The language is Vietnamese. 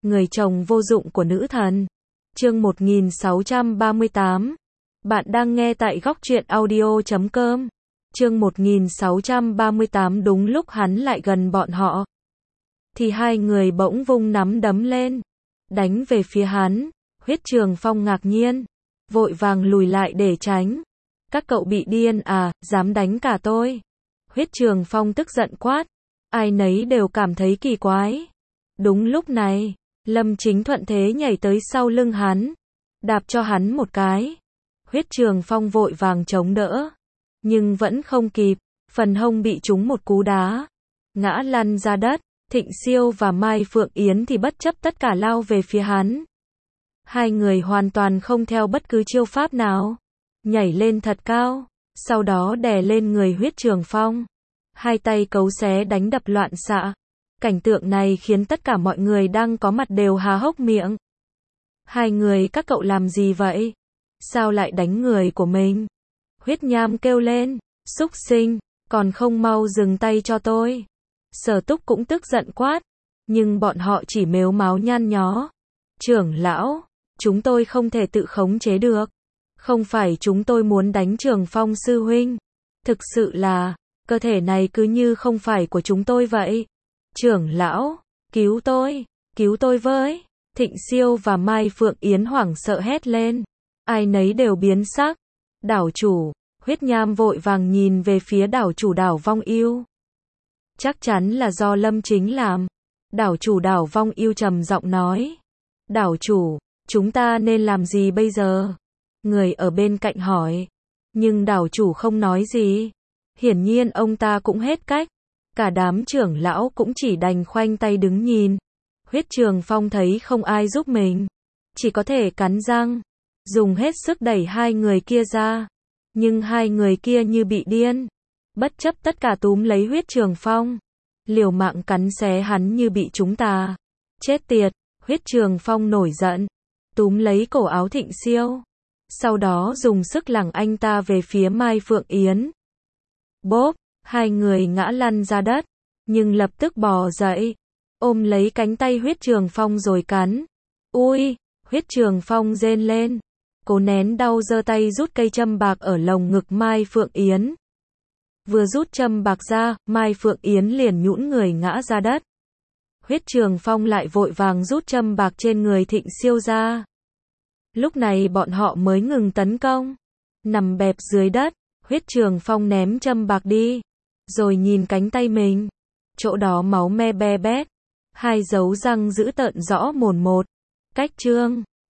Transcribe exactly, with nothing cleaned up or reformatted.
Người chồng vô dụng của nữ thần. Chương một nghìn sáu trăm ba mươi tám. Bạn đang nghe tại góc truyện audio chấm com. Chương một nghìn sáu trăm ba mươi tám. Đúng lúc hắn lại gần bọn họ, thì hai người bỗng vung nắm đấm lên, đánh về phía hắn. Huyết Trường Phong ngạc nhiên, vội vàng lùi lại để tránh. Các cậu bị điên à, dám đánh cả tôi. Huyết Trường Phong tức giận quát. Ai nấy đều cảm thấy kỳ quái. Đúng lúc này, Lâm Chính thuận thế nhảy tới sau lưng hắn, đạp cho hắn một cái. Huyết Trường Phong vội vàng chống đỡ, nhưng vẫn không kịp, phần hông bị trúng một cú đá, ngã lăn ra đất. Thịnh Siêu và Mai Phượng Yến thì bất chấp tất cả lao về phía hắn. Hai người hoàn toàn không theo bất cứ chiêu pháp nào, nhảy lên thật cao, sau đó đè lên người Huyết Trường Phong. Hai tay cấu xé đánh đập loạn xạ. Cảnh tượng này khiến tất cả mọi người đang có mặt đều há hốc miệng. Hai người các cậu làm gì vậy? Sao lại đánh người của mình? Huyết Nham kêu lên, xúc sinh, còn không mau dừng tay cho tôi. Sở Túc cũng tức giận quát, nhưng bọn họ chỉ mếu máo nhăn nhó. Trưởng lão, chúng tôi không thể tự khống chế được. Không phải chúng tôi muốn đánh Trường Phong sư huynh. Thực sự là, cơ thể này cứ như không phải của chúng tôi vậy. Trưởng lão, cứu tôi, cứu tôi với. Thịnh Siêu và Mai Phượng Yến hoảng sợ hét lên. Ai nấy đều biến sắc. Đảo chủ, Huyết Nham vội vàng nhìn về phía đảo chủ đảo Vong Yêu. Chắc chắn là do Lâm Chính làm. Đảo chủ đảo Vong Yêu trầm giọng nói. Đảo chủ, chúng ta nên làm gì bây giờ? Người ở bên cạnh hỏi. Nhưng đảo chủ không nói gì. Hiển nhiên ông ta cũng hết cách. Cả đám trưởng lão cũng chỉ đành khoanh tay đứng nhìn. Huyết Trường Phong thấy không ai giúp mình, chỉ có thể cắn răng, dùng hết sức đẩy hai người kia ra. Nhưng hai người kia như bị điên, bất chấp tất cả túm lấy Huyết Trường Phong, liều mạng cắn xé hắn như bị chúng ta. Chết tiệt, Huyết Trường Phong nổi giận, túm lấy cổ áo Thịnh Siêu, sau đó dùng sức lẳng anh ta về phía Mai Phượng Yến. Bốp, hai người ngã lăn ra đất, nhưng lập tức bò dậy, ôm lấy cánh tay Huyết Trường Phong rồi cắn. Ui, Huyết Trường Phong rên lên, cố nén đau giơ tay rút cây châm bạc ở lồng ngực Mai Phượng Yến. Vừa rút châm bạc ra, Mai Phượng Yến liền nhũn người ngã ra đất. Huyết Trường Phong lại vội vàng rút châm bạc trên người Thịnh Siêu ra. Lúc này bọn họ mới ngừng tấn công. Nằm bẹp dưới đất, Huyết Trường Phong ném châm bạc đi, rồi nhìn cánh tay mình. Chỗ đó máu me be bét, hai dấu răng dữ tợn rõ mồn một. Cách chương